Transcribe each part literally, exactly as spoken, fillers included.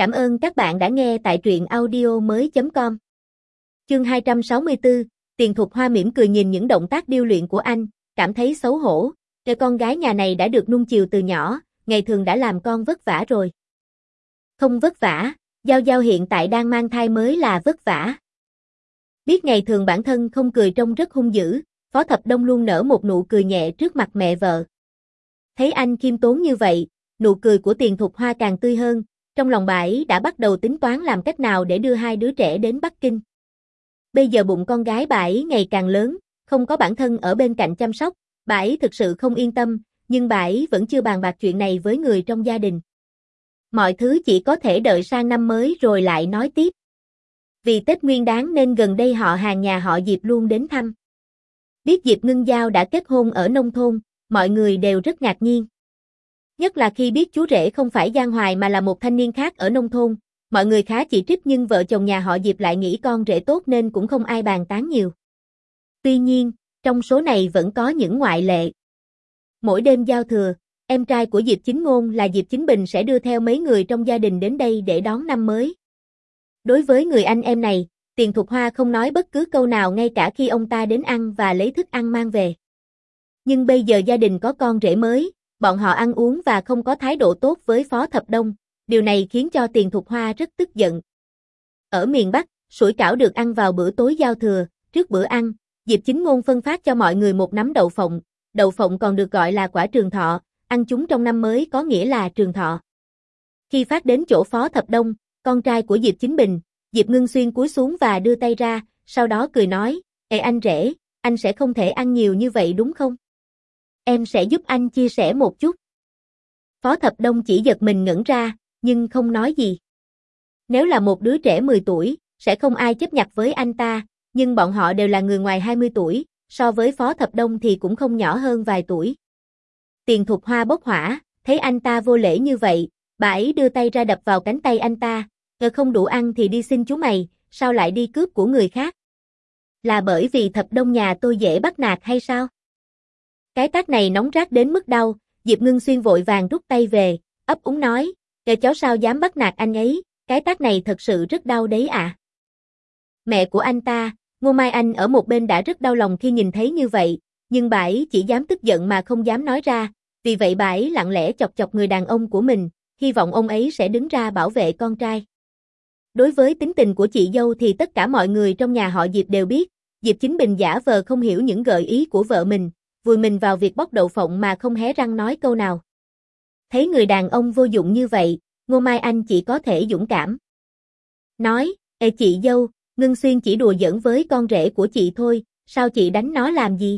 Cảm ơn các bạn đã nghe tại truyện audio mới chấm com. Chương hai trăm sáu mươi tư, Tiền Thục Hoa mỉm cười nhìn những động tác điêu luyện của anh, cảm thấy xấu hổ. Cái con gái nhà này đã được nuông chiều từ nhỏ, ngày thường đã làm con vất vả rồi. Không vất vả, Giao Giao hiện tại đang mang thai mới là vất vả. Biết ngày thường bản thân không cười trông rất hung dữ, Phó Thập Đông luôn nở một nụ cười nhẹ trước mặt mẹ vợ. Thấy anh khiêm tốn như vậy, nụ cười của Tiền Thục Hoa càng tươi hơn, trong lòng bà ấy đã bắt đầu tính toán làm cách nào để đưa hai đứa trẻ đến Bắc Kinh. Bây giờ bụng con gái bà ấy ngày càng lớn, không có bản thân ở bên cạnh chăm sóc, bà ấy thực sự không yên tâm, nhưng bà ấy vẫn chưa bàn bạc chuyện này với người trong gia đình. Mọi thứ chỉ có thể đợi sang năm mới rồi lại nói tiếp. Vì Tết Nguyên Đán nên gần đây họ hàng nhà họ Diệp luôn đến thăm. Biết Diệp Ngưng Giao đã kết hôn ở nông thôn, mọi người đều rất ngạc nhiên. Nhất là khi biết chú rể không phải Giang Hoài mà là một thanh niên khác ở nông thôn, mọi người khá chỉ trích nhưng vợ chồng nhà họ Diệp lại nghĩ con rể tốt nên cũng không ai bàn tán nhiều. Tuy nhiên, trong số này vẫn có những ngoại lệ. Mỗi đêm giao thừa, em trai của Diệp Chính Ngôn là Diệp Chính Bình sẽ đưa theo mấy người trong gia đình đến đây để đón năm mới. Đối với người anh em này, Tiền Thục Hoa không nói bất cứ câu nào ngay cả khi ông ta đến ăn và lấy thức ăn mang về. Nhưng bây giờ gia đình có con rể mới, bọn họ ăn uống và không có thái độ tốt với Phó Thập Đông, điều này khiến cho Tiền Thục Hoa rất tức giận. Ở miền Bắc, sủi cảo được ăn vào bữa tối giao thừa, trước bữa ăn, Diệp Chính Ngôn phân phát cho mọi người một nắm đậu phộng, đậu phộng còn được gọi là quả trường thọ, ăn chúng trong năm mới có nghĩa là trường thọ. Khi phát đến chỗ Phó Thập Đông, con trai của Diệp Chính Bình, Diệp Ngưng Xuyên cúi xuống và đưa tay ra, sau đó cười nói, "Ê anh rể, anh sẽ không thể ăn nhiều như vậy đúng không? Em sẽ giúp anh chia sẻ một chút." Phó Thập Đông chỉ giật mình ngẩn ra, nhưng không nói gì. Nếu là một đứa trẻ mười tuổi, sẽ không ai chấp nhặt với anh ta, nhưng bọn họ đều là người ngoài hai mươi tuổi, so với Phó Thập Đông thì cũng không nhỏ hơn vài tuổi. Tiền Thục Hoa bốc hỏa, thấy anh ta vô lễ như vậy, bà ấy đưa tay ra đập vào cánh tay anh ta, "Ngờ không đủ ăn thì đi xin chú mày, sao lại đi cướp của người khác? Là bởi vì Thập Đông nhà tôi dễ bắt nạt hay sao?" Cái tát này nóng rát đến mức đau, Diệp Ngưng Xuyên vội vàng rút tay về, ấp úng nói, "Kẻ cháu sao dám bắt nạt anh ấy, cái tát này thật sự rất đau đấy ạ." À. Mẹ của anh ta, Ngô Mai Anh ở một bên đã rất đau lòng khi nhìn thấy như vậy, nhưng bà ấy chỉ dám tức giận mà không dám nói ra, vì vậy bà ấy lặng lẽ chọc chọc người đàn ông của mình, hy vọng ông ấy sẽ đứng ra bảo vệ con trai. Đối với tính tình của chị dâu thì tất cả mọi người trong nhà họ Diệp đều biết, Diệp Chính Bình giả vờ không hiểu những gợi ý của vợ mình, vùi mình vào việc bóc đậu phộng mà không hé răng nói câu nào. Thấy người đàn ông vô dụng như vậy, Ngô Mai Anh chỉ có thể dũng cảm. Nói, "Ê chị dâu, Ngưng Xuyên chỉ đùa giỡn với con rể của chị thôi, sao chị đánh nó làm gì?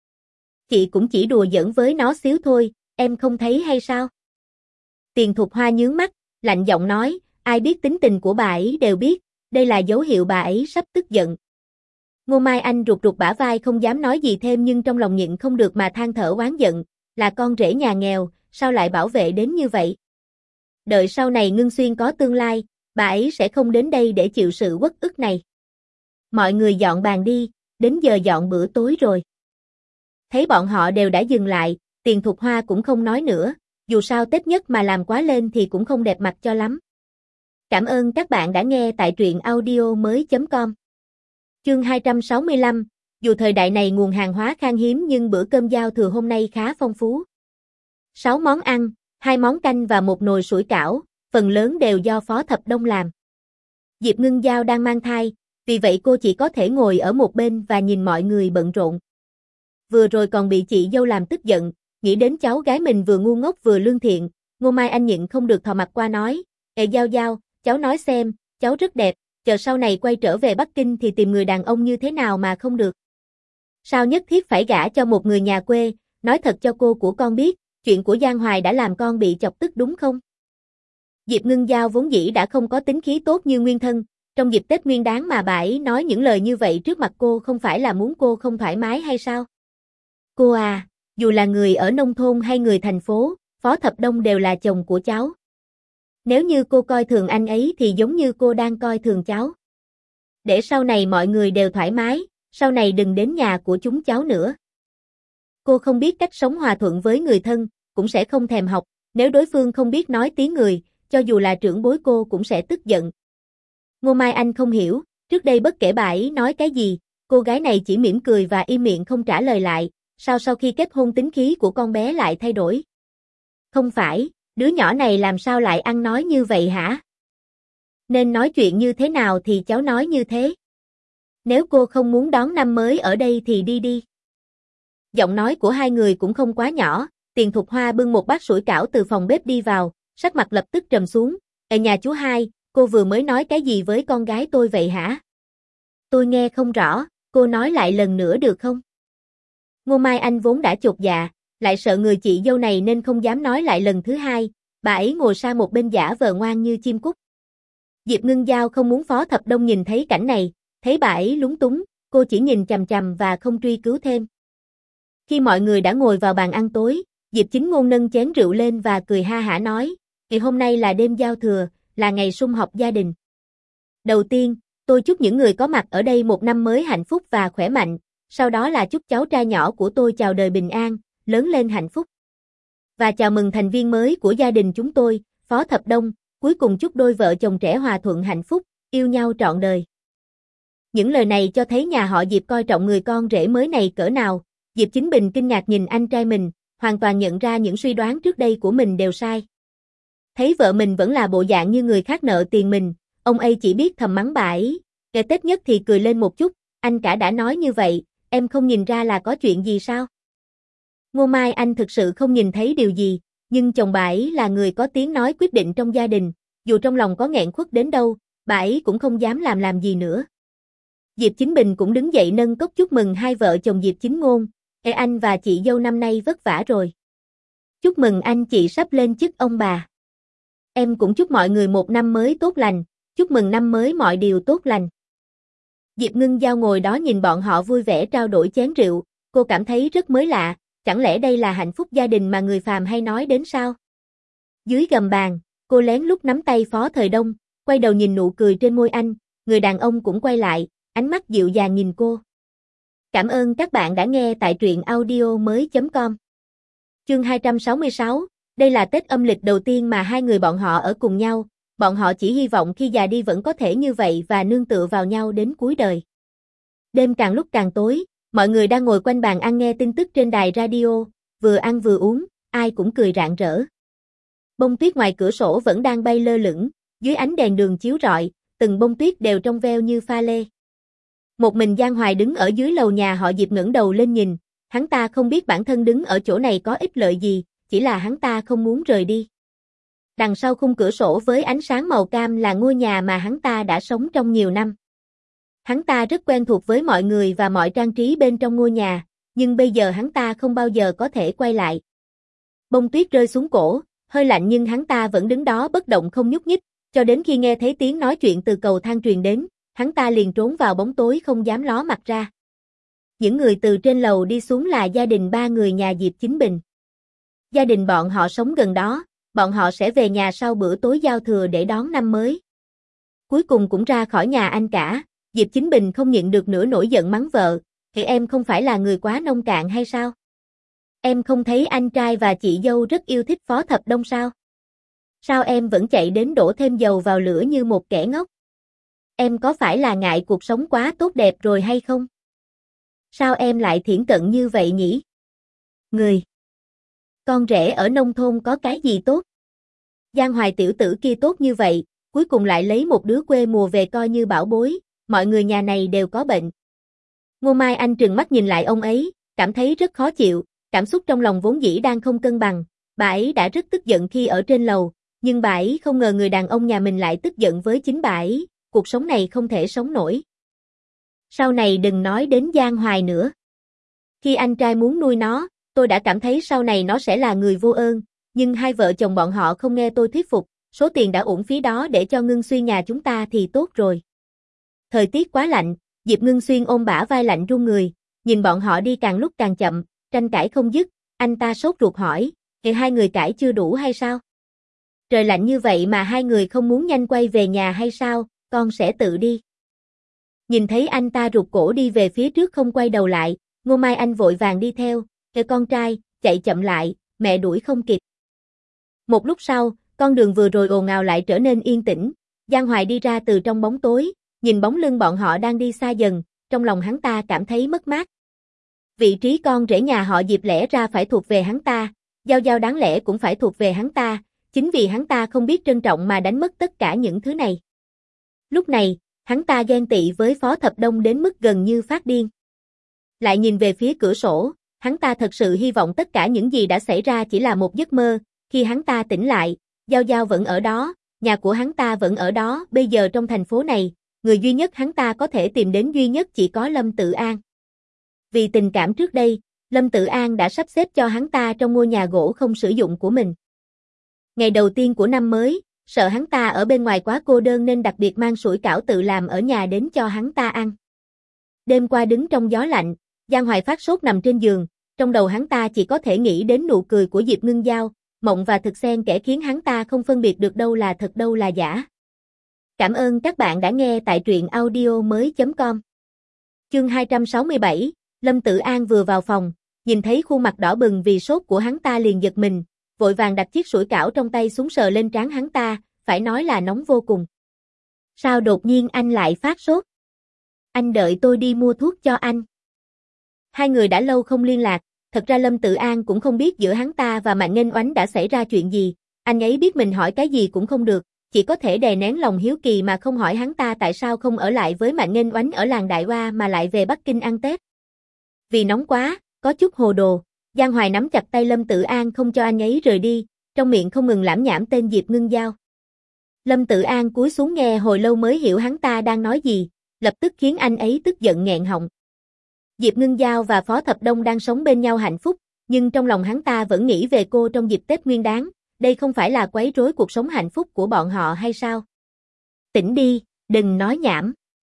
Chị cũng chỉ đùa giỡn với nó xíu thôi, em không thấy hay sao?" Tiền Thục Hoa nhướng mắt, lạnh giọng nói, ai biết tính tình của bà ấy đều biết, đây là dấu hiệu bà ấy sắp tức giận. Ngô Mai Anh rụt rụt bả vai không dám nói gì thêm nhưng trong lòng nhịn không được mà than thở oán giận, là con rể nhà nghèo, sao lại bảo vệ đến như vậy? Đợi sau này Ngưng Xuyên có tương lai, bà ấy sẽ không đến đây để chịu sự uất ức này. Mọi người dọn bàn đi, đến giờ dọn bữa tối rồi. Thấy bọn họ đều đã dừng lại, Tiền Thục Hoa cũng không nói nữa, dù sao Tết nhất mà làm quá lên thì cũng không đẹp mặt cho lắm. Cảm ơn các bạn đã nghe tại truyện audio mới chấm com. Chương hai trăm sáu mươi lăm, dù thời đại này nguồn hàng hóa khan hiếm nhưng bữa cơm giao thừa hôm nay khá phong phú. sáu món ăn, hai món canh và một nồi sủi cảo, phần lớn đều do Phó Thập Đông làm. Diệp Ngưng Giao đang mang thai, vì vậy cô chỉ có thể ngồi ở một bên và nhìn mọi người bận rộn. Vừa rồi còn bị chị dâu làm tức giận, nghĩ đến cháu gái mình vừa ngu ngốc vừa lương thiện, Ngô Mai Anh nhịn không được thò mặt qua nói, "Ê Giao Giao, cháu nói xem, cháu rất đẹp, chờ sau này quay trở về Bắc Kinh thì tìm người đàn ông như thế nào mà không được? Sao nhất thiết phải gả cho một người nhà quê, nói thật cho cô của con biết, chuyện của Giang Hoài đã làm con bị chọc tức đúng không?" Diệp Ngưng Giao vốn dĩ đã không có tính khí tốt như nguyên thân, trong dịp Tết Nguyên Đán mà bà ấy nói những lời như vậy trước mặt cô không phải là muốn cô không thoải mái hay sao? Cô à, dù là người ở nông thôn hay người thành phố, Phó Thập Đông đều là chồng của cháu. Nếu như cô coi thường anh ấy thì giống như cô đang coi thường cháu. Để sau này mọi người đều thoải mái, sau này đừng đến nhà của chúng cháu nữa. Cô không biết cách sống hòa thuận với người thân, cũng sẽ không thèm học, nếu đối phương không biết nói tiếng người, cho dù là trưởng bối cô cũng sẽ tức giận. Ngô Mai Anh không hiểu, trước đây bất kể bà ấy nói cái gì, cô gái này chỉ mỉm cười và im miệng không trả lời lại, sao sau khi kết hôn tính khí của con bé lại thay đổi? Không phải, đứa nhỏ này làm sao lại ăn nói như vậy hả? Nên nói chuyện như thế nào thì cháu nói như thế. Nếu cô không muốn đón năm mới ở đây thì đi đi. Giọng nói của hai người cũng không quá nhỏ, Tiền Thục Hoa bưng một bát sủi cảo từ phòng bếp đi vào, sắc mặt lập tức trầm xuống. Ở nhà chú hai, cô vừa mới nói cái gì với con gái tôi vậy hả? Tôi nghe không rõ, cô nói lại lần nữa được không? Ngô Mai Anh vốn đã chột dạ, lại sợ người chị dâu này nên không dám nói lại lần thứ hai, bà ấy ngồi sang một bên giả vờ ngoan như chim cút. Diệp Ngưng Giao không muốn Phó Thập Đông nhìn thấy cảnh này, thấy bà ấy lúng túng, cô chỉ nhìn chằm chằm và không truy cứu thêm. Khi mọi người đã ngồi vào bàn ăn tối, Diệp Chính Ngôn nâng chén rượu lên và cười ha hả nói, vì hôm nay là đêm giao thừa, là ngày sum họp gia đình. Đầu tiên, tôi chúc những người có mặt ở đây một năm mới hạnh phúc và khỏe mạnh, sau đó là chúc cháu trai nhỏ của tôi chào đời bình an, lớn lên hạnh phúc. Và chào mừng thành viên mới của gia đình chúng tôi, Phó Thập Đông, cuối cùng chúc đôi vợ chồng trẻ hòa thuận hạnh phúc, yêu nhau trọn đời. Những lời này cho thấy nhà họ Diệp coi trọng người con rể mới này cỡ nào. Diệp Chính Bình kinh ngạc nhìn anh trai mình, hoàn toàn nhận ra những suy đoán trước đây của mình đều sai. Thấy vợ mình vẫn là bộ dạng như người khác nợ tiền mình, ông ấy chỉ biết thầm mắng bà ấy. Kẻ tết nhất thì cười lên một chút, anh cả đã nói như vậy, em không nhìn ra là có chuyện gì sao? Ngô Mai Anh thực sự không nhìn thấy điều gì, nhưng chồng bà ấy là người có tiếng nói quyết định trong gia đình, dù trong lòng có nghẹn khuất đến đâu, bà ấy cũng không dám làm làm gì nữa. Diệp Chính Bình cũng đứng dậy nâng cốc chúc mừng hai vợ chồng Diệp Chính Ngôn, Ê anh và chị dâu năm nay vất vả rồi. Chúc mừng anh chị sắp lên chức ông bà. Em cũng chúc mọi người một năm mới tốt lành, chúc mừng năm mới mọi điều tốt lành. Diệp Ngưng Giao ngồi đó nhìn bọn họ vui vẻ trao đổi chén rượu, cô cảm thấy rất mới lạ, chẳng lẽ đây là hạnh phúc gia đình mà người phàm hay nói đến sao? Dưới gầm bàn, cô lén lút nắm tay Phó Thời Đông, quay đầu nhìn nụ cười trên môi anh, người đàn ông cũng quay lại, ánh mắt dịu dàng nhìn cô. Cảm ơn các bạn đã nghe tại truyện audio mới chấm com. Chương hai trăm sáu mươi sáu, đây là Tết âm lịch đầu tiên mà hai người bọn họ ở cùng nhau, bọn họ chỉ hy vọng khi già đi vẫn có thể như vậy và nương tựa vào nhau đến cuối đời. Đêm càng lúc càng tối, mọi người đang ngồi quanh bàn ăn nghe tin tức trên đài radio, vừa ăn vừa uống, ai cũng cười rạng rỡ. Bông tuyết ngoài cửa sổ vẫn đang bay lơ lửng, dưới ánh đèn đường chiếu rọi, từng bông tuyết đều trong veo như pha lê. Một mình Giang Hoài đứng ở dưới lầu nhà họ Diệp ngẩng đầu lên nhìn, hắn ta không biết bản thân đứng ở chỗ này có ích lợi gì, chỉ là hắn ta không muốn rời đi. Đằng sau khung cửa sổ với ánh sáng màu cam là ngôi nhà mà hắn ta đã sống trong nhiều năm. Hắn ta rất quen thuộc với mọi người và mọi trang trí bên trong ngôi nhà, nhưng bây giờ hắn ta không bao giờ có thể quay lại. Bông tuyết rơi xuống cổ, hơi lạnh nhưng hắn ta vẫn đứng đó bất động không nhúc nhích, cho đến khi nghe thấy tiếng nói chuyện từ cầu thang truyền đến, hắn ta liền trốn vào bóng tối không dám ló mặt ra. Những người từ trên lầu đi xuống là gia đình ba người nhà Diệp Chính Bình. Gia đình bọn họ sống gần đó, bọn họ sẽ về nhà sau bữa tối giao thừa để đón năm mới. Cuối cùng cũng ra khỏi nhà anh cả, Diệp Chính Bình không nhịn được nữa nổi giận mắng vợ, thì em không phải là người quá nông cạn hay sao? Em không thấy anh trai và chị dâu rất yêu thích Phó Thập Đông sao? Sao em vẫn chạy đến đổ thêm dầu vào lửa như một kẻ ngốc? Em có phải là ngại cuộc sống quá tốt đẹp rồi hay không? Sao em lại thiển cận như vậy nhỉ? Người! Con rể ở nông thôn có cái gì tốt? Giang Hoài tiểu tử kia tốt như vậy, cuối cùng lại lấy một đứa quê mùa về coi như bảo bối, mọi người nhà này đều có bệnh. Ngô Mai Anh trừng mắt nhìn lại ông ấy, cảm thấy rất khó chịu, cảm xúc trong lòng vốn dĩ đang không cân bằng, bà ấy đã rất tức giận khi ở trên lầu, nhưng bà ấy không ngờ người đàn ông nhà mình lại tức giận với chính bà ấy, cuộc sống này không thể sống nổi. Sau này đừng nói đến Giang Hoài nữa. Khi anh trai muốn nuôi nó, tôi đã cảm thấy sau này nó sẽ là người vô ơn, nhưng hai vợ chồng bọn họ không nghe tôi thuyết phục, số tiền đã uổng phí đó để cho Ngưng Xuyên nhà chúng ta thì tốt rồi. Thời tiết quá lạnh, Diệp Ngưng Xuyên ôm bả vai lạnh run người, nhìn bọn họ đi càng lúc càng chậm, tranh cãi không dứt, anh ta sốt ruột hỏi, thì hai người cãi chưa đủ hay sao? Trời lạnh như vậy mà hai người không muốn nhanh quay về nhà hay sao, con sẽ tự đi. Nhìn thấy anh ta rụt cổ đi về phía trước không quay đầu lại, Ngô Mai Anh vội vàng đi theo, kêu con trai, chạy chậm lại, mẹ đuổi không kịp. Một lúc sau, con đường vừa rồi ồn ào lại trở nên yên tĩnh. Giang Hoài đi ra từ trong bóng tối, nhìn bóng lưng bọn họ đang đi xa dần, trong lòng hắn ta cảm thấy mất mát. Vị trí con rể nhà họ Diệp lẽ ra phải thuộc về hắn ta, Giao Giao đáng lẽ cũng phải thuộc về hắn ta, chính vì hắn ta không biết trân trọng mà đánh mất tất cả những thứ này. Lúc này, hắn ta ghen tị với Phó Thập Đông đến mức gần như phát điên. Lại nhìn về phía cửa sổ, hắn ta thật sự hy vọng tất cả những gì đã xảy ra chỉ là một giấc mơ, khi hắn ta tỉnh lại, Giao Giao vẫn ở đó, nhà của hắn ta vẫn ở đó, bây giờ trong thành phố này, người duy nhất hắn ta có thể tìm đến duy nhất chỉ có Lâm Tự An. Vì tình cảm trước đây, Lâm Tự An đã sắp xếp cho hắn ta trong ngôi nhà gỗ không sử dụng của mình. Ngày đầu tiên của năm mới, sợ hắn ta ở bên ngoài quá cô đơn nên đặc biệt mang sủi cảo tự làm ở nhà đến cho hắn ta ăn. Đêm qua đứng trong gió lạnh, Giang Hoài phát sốt nằm trên giường, trong đầu hắn ta chỉ có thể nghĩ đến nụ cười của Diệp Ngưng Giao, mộng và thực xen kẽ khiến hắn ta không phân biệt được đâu là thật đâu là giả. Cảm ơn các bạn đã nghe tại truyện audio mới chấm com. Chương hai trăm sáu mươi bảy, Lâm Tự An vừa vào phòng, nhìn thấy khuôn mặt đỏ bừng vì sốt của hắn ta liền giật mình, vội vàng đặt chiếc sủi cảo trong tay xuống sờ lên trán hắn ta, phải nói là nóng vô cùng. Sao đột nhiên anh lại phát sốt? Anh đợi tôi đi mua thuốc cho anh. Hai người đã lâu không liên lạc, thật ra Lâm Tự An cũng không biết giữa hắn ta và Mạnh Nghênh Oánh đã xảy ra chuyện gì, anh ấy biết mình hỏi cái gì cũng không được, chỉ có thể đè nén lòng hiếu kỳ mà không hỏi hắn ta tại sao không ở lại với Mạnh Nghênh Oánh ở làng Đại Hoa mà lại về Bắc Kinh ăn Tết. Vì nóng quá, có chút hồ đồ, Giang Hoài nắm chặt tay Lâm Tự An không cho anh ấy rời đi, trong miệng không ngừng lẩm nhẩm tên Diệp Ngưng Giao. Lâm Tự An cúi xuống nghe hồi lâu mới hiểu hắn ta đang nói gì, lập tức khiến anh ấy tức giận nghẹn họng. Diệp Ngưng Giao và Phó Thập Đông đang sống bên nhau hạnh phúc, nhưng trong lòng hắn ta vẫn nghĩ về cô trong dịp Tết Nguyên Đán, đây không phải là quấy rối cuộc sống hạnh phúc của bọn họ hay sao? Tỉnh đi, đừng nói nhảm.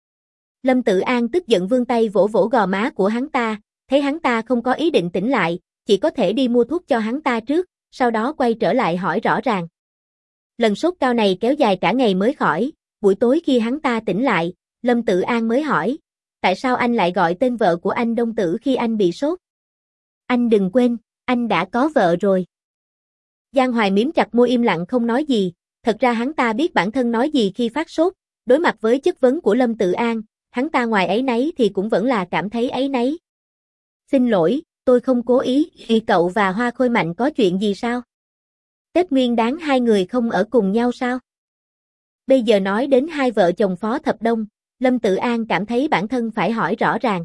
Lâm Tự An tức giận vươn tay vỗ vỗ gò má của hắn ta, thấy hắn ta không có ý định tỉnh lại, chỉ có thể đi mua thuốc cho hắn ta trước, sau đó quay trở lại hỏi rõ ràng. Lần sốt cao này kéo dài cả ngày mới khỏi, buổi tối khi hắn ta tỉnh lại, Lâm Tự An mới hỏi, tại sao anh lại gọi tên vợ của anh Đông Tử khi anh bị sốt? Anh đừng quên, anh đã có vợ rồi. Giang Hoài mím chặt môi im lặng không nói gì, thật ra hắn ta biết bản thân nói gì khi phát sốt, đối mặt với chất vấn của Lâm Tự An, hắn ta ngoài áy náy thì cũng vẫn là cảm thấy áy náy. Xin lỗi, tôi không cố ý, vì cậu và Hoa Khôi Mạnh có chuyện gì sao? Tết Nguyên Đán hai người không ở cùng nhau sao? Bây giờ nói đến hai vợ chồng Phó Thập Đông, Lâm Tự An cảm thấy bản thân phải hỏi rõ ràng.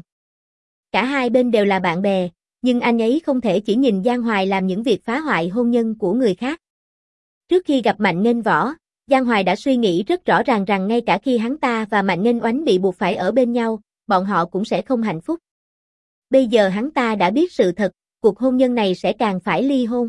Cả hai bên đều là bạn bè, nhưng anh ấy không thể chỉ nhìn Giang Hoài làm những việc phá hoại hôn nhân của người khác. Trước khi gặp Mạnh Nghênh Võ, Giang Hoài đã suy nghĩ rất rõ ràng rằng ngay cả khi hắn ta và Mạnh Nghênh Oánh bị buộc phải ở bên nhau, bọn họ cũng sẽ không hạnh phúc. Bây giờ hắn ta đã biết sự thật, cuộc hôn nhân này sẽ càng phải ly hôn.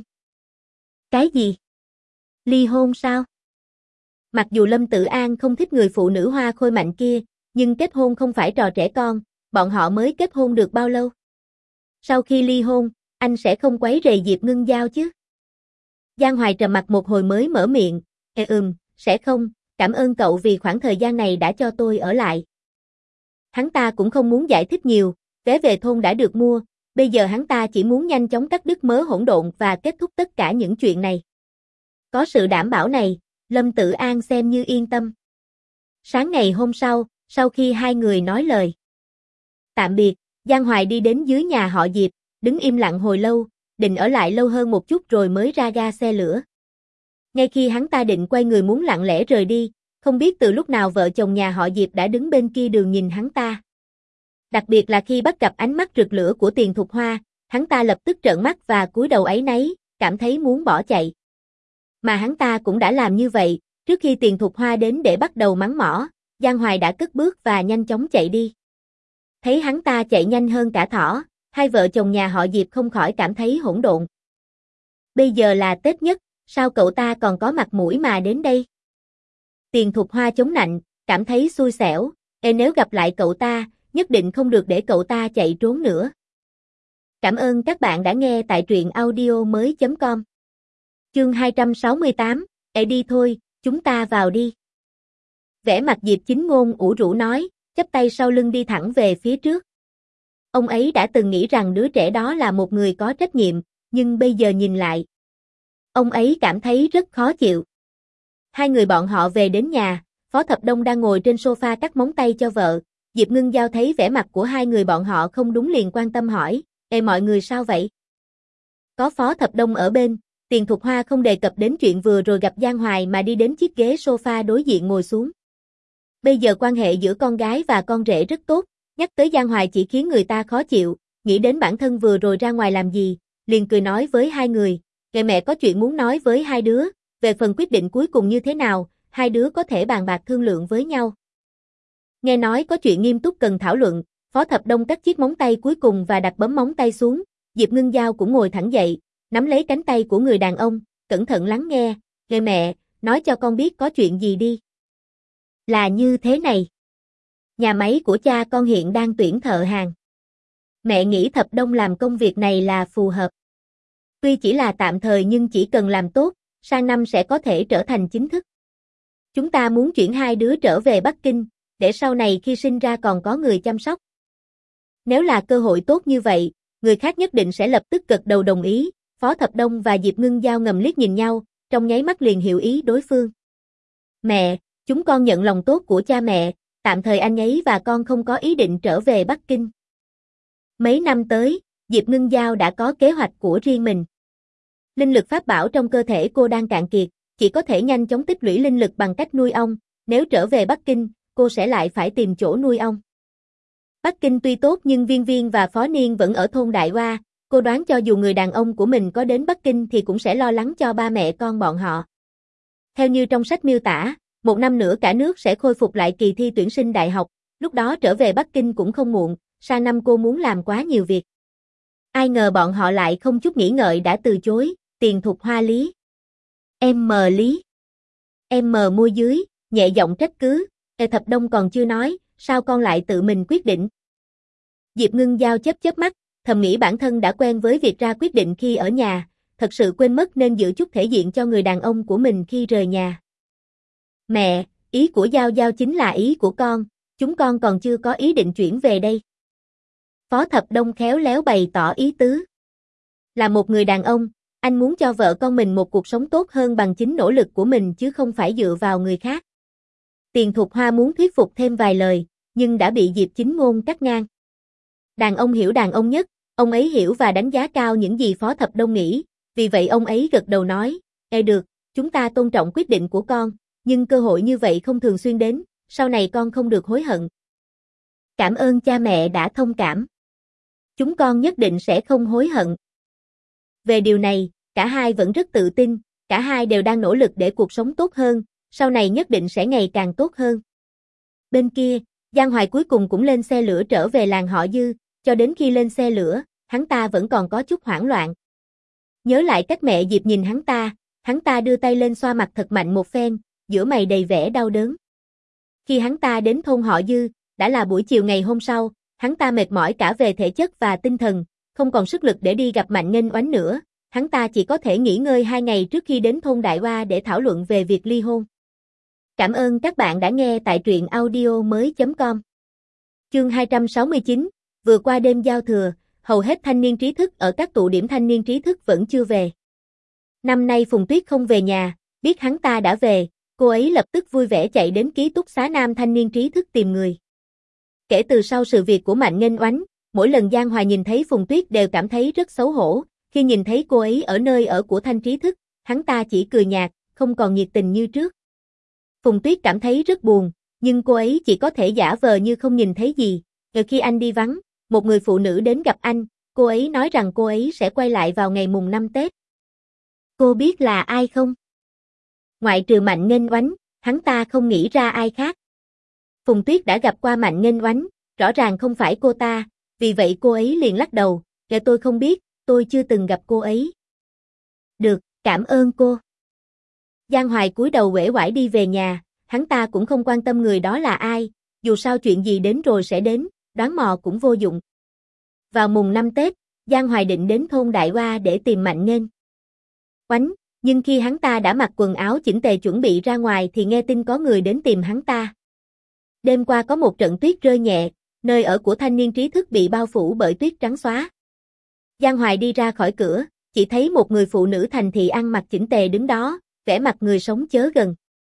Cái gì? Ly hôn sao? Mặc dù Lâm Tự An không thích người phụ nữ Hoa Khôi Mạnh kia, nhưng kết hôn không phải trò trẻ con, bọn họ mới kết hôn được bao lâu? Sau khi ly hôn, anh sẽ không quấy rầy Diệp Ngưng Giao chứ? Giang Hoài trầm mặt một hồi mới mở miệng, Ê ừm, sẽ không, cảm ơn cậu vì khoảng thời gian này đã cho tôi ở lại. Hắn ta cũng không muốn giải thích nhiều, vé về thôn đã được mua, bây giờ hắn ta chỉ muốn nhanh chóng cắt đứt mớ hỗn độn và kết thúc tất cả những chuyện này. Có sự đảm bảo này, Lâm Tự An xem như yên tâm. Sáng ngày hôm sau, sau khi hai người nói lời tạm biệt, Giang Hoài đi đến dưới nhà họ Diệp, đứng im lặng hồi lâu, định ở lại lâu hơn một chút rồi mới ra ga xe lửa. Ngay khi hắn ta định quay người muốn lặng lẽ rời đi, không biết từ lúc nào vợ chồng nhà họ Diệp đã đứng bên kia đường nhìn hắn ta. Đặc biệt là khi bắt gặp ánh mắt rực lửa của Tiền Thục Hoa, hắn ta lập tức trợn mắt và cúi đầu áy náy, cảm thấy muốn bỏ chạy. Mà hắn ta cũng đã làm như vậy, trước khi Tiền Thục Hoa đến để bắt đầu mắng mỏ, Giang Hoài đã cất bước và nhanh chóng chạy đi. Thấy hắn ta chạy nhanh hơn cả thỏ, hai vợ chồng nhà họ Diệp không khỏi cảm thấy hỗn độn. Bây giờ là Tết nhất, sao cậu ta còn có mặt mũi mà đến đây? Tiền Thục Hoa chống nạnh, cảm thấy xui xẻo, Ê nếu gặp lại cậu ta, nhất định không được để cậu ta chạy trốn nữa. Cảm ơn các bạn đã nghe tại truyện audio mới chấm com. Chương hai trăm sáu mươi tám, Ê đi thôi, chúng ta vào đi. Vẻ mặt Diệp Chính Ngôn ủ rũ nói, chắp tay sau lưng đi thẳng về phía trước. Ông ấy đã từng nghĩ rằng đứa trẻ đó là một người có trách nhiệm, nhưng bây giờ nhìn lại, ông ấy cảm thấy rất khó chịu. Hai người bọn họ về đến nhà, Phó Thập Đông đang ngồi trên sofa cắt móng tay cho vợ. Diệp Ngưng Giao thấy vẻ mặt của hai người bọn họ không đúng liền quan tâm hỏi, ê mọi người sao vậy? Có Phó Thập Đông ở bên, Tiền Thục Hoa không đề cập đến chuyện vừa rồi gặp Giang Hoài mà đi đến chiếc ghế sofa đối diện ngồi xuống. Bây giờ quan hệ giữa con gái và con rể rất tốt, nhắc tới Giang Hoài chỉ khiến người ta khó chịu, nghĩ đến bản thân vừa rồi ra ngoài làm gì, liền cười nói với hai người, kệ mẹ có chuyện muốn nói với hai đứa, về phần quyết định cuối cùng như thế nào, hai đứa có thể bàn bạc thương lượng với nhau. Nghe nói có chuyện nghiêm túc cần thảo luận, Phó Thập Đông cắt chiếc móng tay cuối cùng và đặt bấm móng tay xuống, Diệp Ngưng Giao cũng ngồi thẳng dậy, nắm lấy cánh tay của người đàn ông, cẩn thận lắng nghe, nghe mẹ, nói cho con biết có chuyện gì đi. Là như thế này. Nhà máy của cha con hiện đang tuyển thợ hàn. Mẹ nghĩ Thập Đông làm công việc này là phù hợp. Tuy chỉ là tạm thời nhưng chỉ cần làm tốt, sang năm sẽ có thể trở thành chính thức. Chúng ta muốn chuyển hai đứa trở về Bắc Kinh, để sau này khi sinh ra còn có người chăm sóc. Nếu là cơ hội tốt như vậy, người khác nhất định sẽ lập tức gật đầu đồng ý. Phó Thập Đông và Diệp Ngưng Giao ngầm liếc nhìn nhau, trong nháy mắt liền hiểu ý đối phương. Mẹ, chúng con nhận lòng tốt của cha mẹ, tạm thời anh ấy và con không có ý định trở về Bắc Kinh. Mấy năm tới, Diệp Ngưng Giao đã có kế hoạch của riêng mình. Linh lực pháp bảo trong cơ thể cô đang cạn kiệt, chỉ có thể nhanh chóng tích lũy linh lực bằng cách nuôi ong, nếu trở về Bắc Kinh, cô sẽ lại phải tìm chỗ nuôi ong. Bắc Kinh tuy tốt nhưng Viên Viên và Phó Niên vẫn ở thôn Đại Hoa, cô đoán cho dù người đàn ông của mình có đến Bắc Kinh thì cũng sẽ lo lắng cho ba mẹ con bọn họ. Theo như trong sách miêu tả, một năm nữa cả nước sẽ khôi phục lại kỳ thi tuyển sinh đại học, lúc đó trở về Bắc Kinh cũng không muộn, sang năm cô muốn làm quá nhiều việc. Ai ngờ bọn họ lại không chút nghĩ ngợi đã từ chối, Tiền Thục Hoa Lý. Em mờ Lý. Em mờ môi dưới, nhẹ giọng trách cứ, Ê Thập Đông còn chưa nói, sao con lại tự mình quyết định? Diệp Ngưng Giao chớp chớp mắt, thầm nghĩ bản thân đã quen với việc ra quyết định khi ở nhà, thật sự quên mất nên giữ chút thể diện cho người đàn ông của mình khi rời nhà. Mẹ, ý của Giao Giao chính là ý của con, chúng con còn chưa có ý định chuyển về đây. Phó Thập Đông khéo léo bày tỏ ý tứ. Là một người đàn ông, anh muốn cho vợ con mình một cuộc sống tốt hơn bằng chính nỗ lực của mình chứ không phải dựa vào người khác. Tiền Thục Hoa muốn thuyết phục thêm vài lời, nhưng đã bị Diệp Chính Ngôn cắt ngang. Đàn ông hiểu đàn ông nhất, ông ấy hiểu và đánh giá cao những gì Phó Thập Đông nghĩ, vì vậy ông ấy gật đầu nói, Ê được, chúng ta tôn trọng quyết định của con, nhưng cơ hội như vậy không thường xuyên đến, sau này con không được hối hận. Cảm ơn cha mẹ đã thông cảm. Chúng con nhất định sẽ không hối hận. Về điều này, cả hai vẫn rất tự tin, cả hai đều đang nỗ lực để cuộc sống tốt hơn, sau này nhất định sẽ ngày càng tốt hơn. Bên kia, Giang Hoài cuối cùng cũng lên xe lửa trở về làng họ Dư, cho đến khi lên xe lửa, hắn ta vẫn còn có chút hoảng loạn. Nhớ lại cách mẹ Diệp nhìn hắn ta, hắn ta đưa tay lên xoa mặt thật mạnh một phen, giữa mày đầy vẻ đau đớn. Khi hắn ta đến thôn họ Dư, đã là buổi chiều ngày hôm sau, hắn ta mệt mỏi cả về thể chất và tinh thần, không còn sức lực để đi gặp Mạnh Nghênh Oánh nữa, hắn ta chỉ có thể nghỉ ngơi hai ngày trước khi đến thôn Đại Hoa để thảo luận về việc ly hôn. Cảm ơn các bạn đã nghe tại truyện audio mới chấm com. Chương hai trăm sáu mươi chín, vừa qua đêm giao thừa, hầu hết thanh niên trí thức ở các tụ điểm thanh niên trí thức vẫn chưa về. Năm nay Phùng Tuyết không về nhà, biết hắn ta đã về, cô ấy lập tức vui vẻ chạy đến ký túc xá nam thanh niên trí thức tìm người. Kể từ sau sự việc của Mạnh Nghênh Oánh, mỗi lần Giang Hoài nhìn thấy Phùng Tuyết đều cảm thấy rất xấu hổ, khi nhìn thấy cô ấy ở nơi ở của thanh trí thức, hắn ta chỉ cười nhạt, không còn nhiệt tình như trước. Phùng Tuyết cảm thấy rất buồn, nhưng cô ấy chỉ có thể giả vờ như không nhìn thấy gì. Rồi khi anh đi vắng, một người phụ nữ đến gặp anh, cô ấy nói rằng cô ấy sẽ quay lại vào ngày mùng năm Tết. Cô biết là ai không? Ngoại trừ Mạnh Nghênh Oánh, hắn ta không nghĩ ra ai khác. Phùng Tuyết đã gặp qua Mạnh Nghênh Oánh, rõ ràng không phải cô ta, vì vậy cô ấy liền lắc đầu, "Kệ tôi không biết, tôi chưa từng gặp cô ấy." "Được, cảm ơn cô." Giang Hoài cúi đầu uể oải đi về nhà, hắn ta cũng không quan tâm người đó là ai, dù sao chuyện gì đến rồi sẽ đến, đoán mò cũng vô dụng. Vào mùng năm Tết, Giang Hoài định đến thôn Đại Hoa để tìm Mạnh Nghênh Oánh, nhưng khi hắn ta đã mặc quần áo chỉnh tề chuẩn bị ra ngoài thì nghe tin có người đến tìm hắn ta. Đêm qua có một trận tuyết rơi nhẹ, nơi ở của thanh niên trí thức bị bao phủ bởi tuyết trắng xóa. Giang Hoài đi ra khỏi cửa, chỉ thấy một người phụ nữ thành thị ăn mặc chỉnh tề đứng đó, vẻ mặt người sống chớ gần.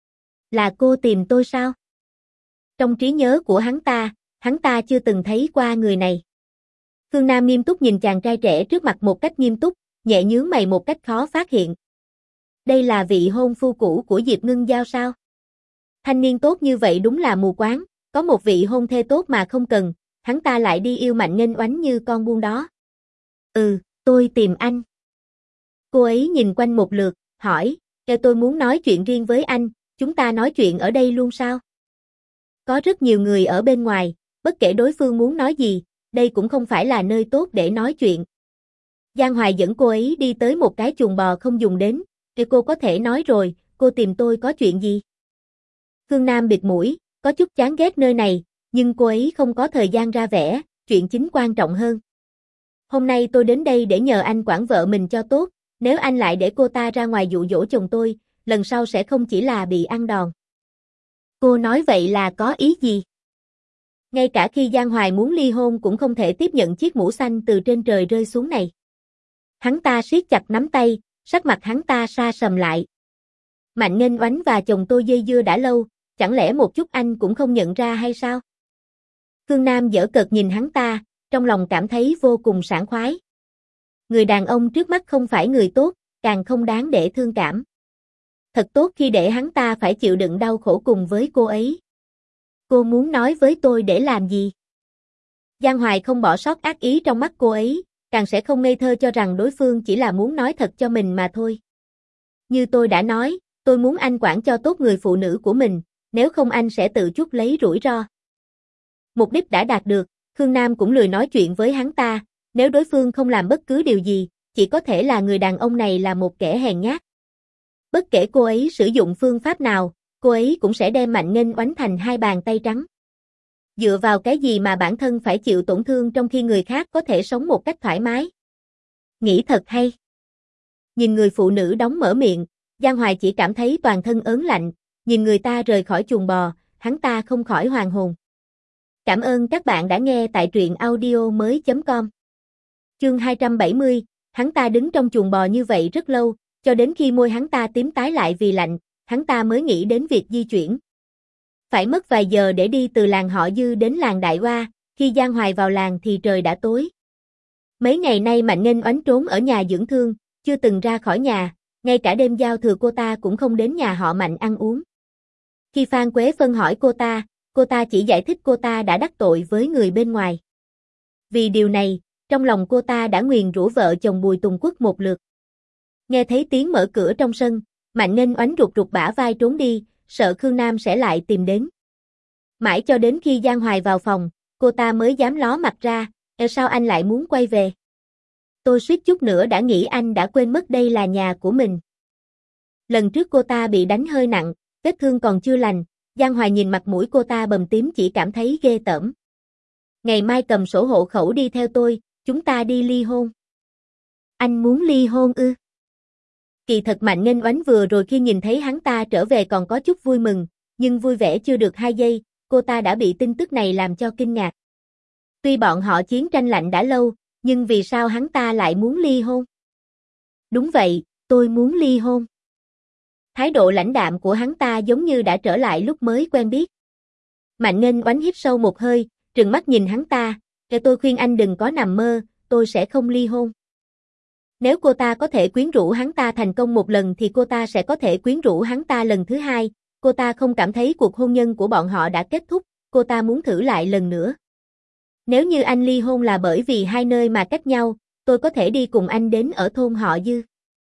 Là cô tìm tôi sao? Trong trí nhớ của hắn ta, hắn ta chưa từng thấy qua người này. Phương Nam nghiêm túc nhìn chàng trai trẻ trước mặt một cách nghiêm túc, nhẹ nhướng mày một cách khó phát hiện. Đây là vị hôn phu cũ của Diệp Ngưng Giao sao? Thanh niên tốt như vậy đúng là mù quáng, có một vị hôn thê tốt mà không cần, hắn ta lại đi yêu Mạnh Nghênh Oánh như con buôn đó. Ừ, tôi tìm anh. Cô ấy nhìn quanh một lượt, hỏi, kêu tôi muốn nói chuyện riêng với anh, chúng ta nói chuyện ở đây luôn sao? Có rất nhiều người ở bên ngoài, bất kể đối phương muốn nói gì, đây cũng không phải là nơi tốt để nói chuyện. Giang Hoài dẫn cô ấy đi tới một cái chuồng bò không dùng đến, thì cô có thể nói rồi, cô tìm tôi có chuyện gì? Phương Nam bịt mũi, có chút chán ghét nơi này, nhưng cô ấy không có thời gian ra vẻ, chuyện chính quan trọng hơn. Hôm nay tôi đến đây để nhờ anh quản vợ mình cho tốt, nếu anh lại để cô ta ra ngoài dụ dỗ chồng tôi, lần sau sẽ không chỉ là bị ăn đòn. Cô nói vậy là có ý gì? Ngay cả khi Giang Hoài muốn ly hôn cũng không thể tiếp nhận chiếc mũ xanh từ trên trời rơi xuống này. Hắn ta siết chặt nắm tay, sắc mặt hắn ta sa sầm lại. Mạnh Nghênh Oánh và chồng tôi dây dưa đã lâu, chẳng lẽ một chút anh cũng không nhận ra hay sao? Phương Nam giở cợt nhìn hắn ta, trong lòng cảm thấy vô cùng sảng khoái. Người đàn ông trước mắt không phải người tốt, càng không đáng để thương cảm. Thật tốt khi để hắn ta phải chịu đựng đau khổ cùng với cô ấy. Cô muốn nói với tôi để làm gì? Giang Hoài không bỏ sót ác ý trong mắt cô ấy, càng sẽ không ngây thơ cho rằng đối phương chỉ là muốn nói thật cho mình mà thôi. Như tôi đã nói, tôi muốn anh quản cho tốt người phụ nữ của mình, nếu không anh sẽ tự chuốc lấy rủi ro. Mục đích đã đạt được, Khương Nam cũng lười nói chuyện với hắn ta, nếu đối phương không làm bất cứ điều gì, chỉ có thể là người đàn ông này là một kẻ hèn nhát. Bất kể cô ấy sử dụng phương pháp nào, cô ấy cũng sẽ đem Mạnh Nghênh Oánh thành hai bàn tay trắng. Dựa vào cái gì mà bản thân phải chịu tổn thương trong khi người khác có thể sống một cách thoải mái? Nghĩ thật hay. Nhìn người phụ nữ đóng mở miệng, Giang Hoài chỉ cảm thấy toàn thân ớn lạnh, nhìn người ta rời khỏi chuồng bò, hắn ta không khỏi hoàn hồn. Cảm ơn các bạn đã nghe tại truyện audio mới chấm com. Chương hai trăm bảy mươi, hắn ta đứng trong chuồng bò như vậy rất lâu, cho đến khi môi hắn ta tím tái lại vì lạnh, hắn ta mới nghĩ đến việc di chuyển. Phải mất vài giờ để đi từ làng họ Dư đến làng Đại Hoa, khi Giang Hoài vào làng thì trời đã tối. Mấy ngày nay Mạnh Nghênh Oánh trốn ở nhà dưỡng thương, chưa từng ra khỏi nhà, ngay cả đêm giao thừa cô ta cũng không đến nhà họ Mạnh ăn uống. Khi Phan Quế Phân hỏi cô ta, cô ta chỉ giải thích cô ta đã đắc tội với người bên ngoài. Vì điều này, trong lòng cô ta đã nguyền rủa vợ chồng Bùi Tùng Quất một lượt. Nghe thấy tiếng mở cửa trong sân, Mạnh Nghênh Oánh rụt rụt bả vai trốn đi, sợ Khương Nam sẽ lại tìm đến. Mãi cho đến khi Giang Hoài vào phòng, cô ta mới dám ló mặt ra, "Ê, sao anh lại muốn quay về? Tôi suýt chút nữa đã nghĩ anh đã quên mất đây là nhà của mình." Lần trước cô ta bị đánh hơi nặng, vết thương còn chưa lành, Giang Hoài nhìn mặt mũi cô ta bầm tím chỉ cảm thấy ghê tởm. "Ngày mai cầm sổ hộ khẩu đi theo tôi, chúng ta đi ly hôn." Anh muốn ly hôn ư? Kỳ thật Mạnh Nghênh Oánh vừa rồi khi nhìn thấy hắn ta trở về còn có chút vui mừng, nhưng vui vẻ chưa được hai giây, cô ta đã bị tin tức này làm cho kinh ngạc. Tuy bọn họ chiến tranh lạnh đã lâu, nhưng vì sao hắn ta lại muốn ly hôn? Đúng vậy, tôi muốn ly hôn. Thái độ lãnh đạm của hắn ta giống như đã trở lại lúc mới quen biết. Mạnh Nghênh Oánh hít sâu một hơi, trừng mắt nhìn hắn ta, "Để tôi khuyên anh đừng có nằm mơ, tôi sẽ không ly hôn." Nếu cô ta có thể quyến rũ hắn ta thành công một lần thì cô ta sẽ có thể quyến rũ hắn ta lần thứ hai, cô ta không cảm thấy cuộc hôn nhân của bọn họ đã kết thúc, cô ta muốn thử lại lần nữa. "Nếu như anh ly hôn là bởi vì hai nơi mà cách nhau, tôi có thể đi cùng anh đến ở thôn họ Dư.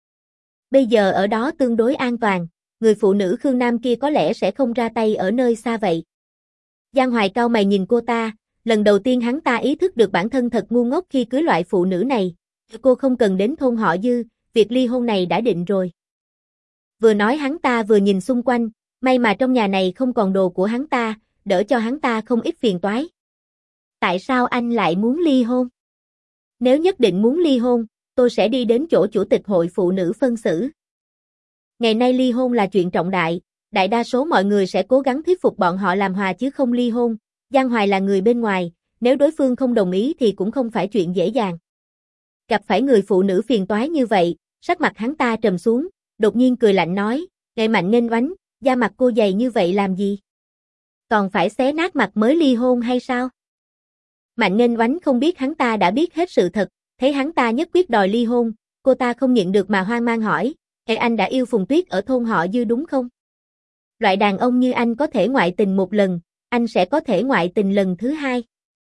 Bây giờ ở đó tương đối an toàn, người phụ nữ Khương Nam kia có lẽ sẽ không ra tay ở nơi xa vậy." Giang Hoài cau mày nhìn cô ta, lần đầu tiên hắn ta ý thức được bản thân thật ngu ngốc khi cưới loại phụ nữ này. Cô không cần đến thôn họ Dư, việc ly hôn này đã định rồi. Vừa nói hắn ta vừa nhìn xung quanh, may mà trong nhà này không còn đồ của hắn ta, đỡ cho hắn ta không ít phiền toái. "Tại sao anh lại muốn ly hôn?" "Nếu nhất định muốn ly hôn, tôi sẽ đi đến chỗ chủ tịch hội phụ nữ phân xử. Ngày nay ly hôn là chuyện trọng đại, đại đa số mọi người sẽ cố gắng thuyết phục bọn họ làm hòa chứ không ly hôn. Giang Hoài là người bên ngoài, nếu đối phương không đồng ý thì cũng không phải chuyện dễ dàng." Gặp phải người phụ nữ phiền toái như vậy, sắc mặt hắn ta trầm xuống, đột nhiên cười lạnh nói, "Ngài Mạnh Nghênh Oánh, Da mặt cô dày như vậy làm gì? Còn phải xé nát mặt mới ly hôn hay sao? Mạnh Nghênh Oánh không biết hắn ta đã biết hết sự thật, thấy hắn ta nhất quyết đòi ly hôn, cô ta không nhịn được mà hoang mang hỏi, "Ê, anh đã yêu Phùng Tuyết ở thôn họ Dư đúng không? Loại đàn ông như anh có thể ngoại tình một lần, anh sẽ có thể ngoại tình lần thứ hai."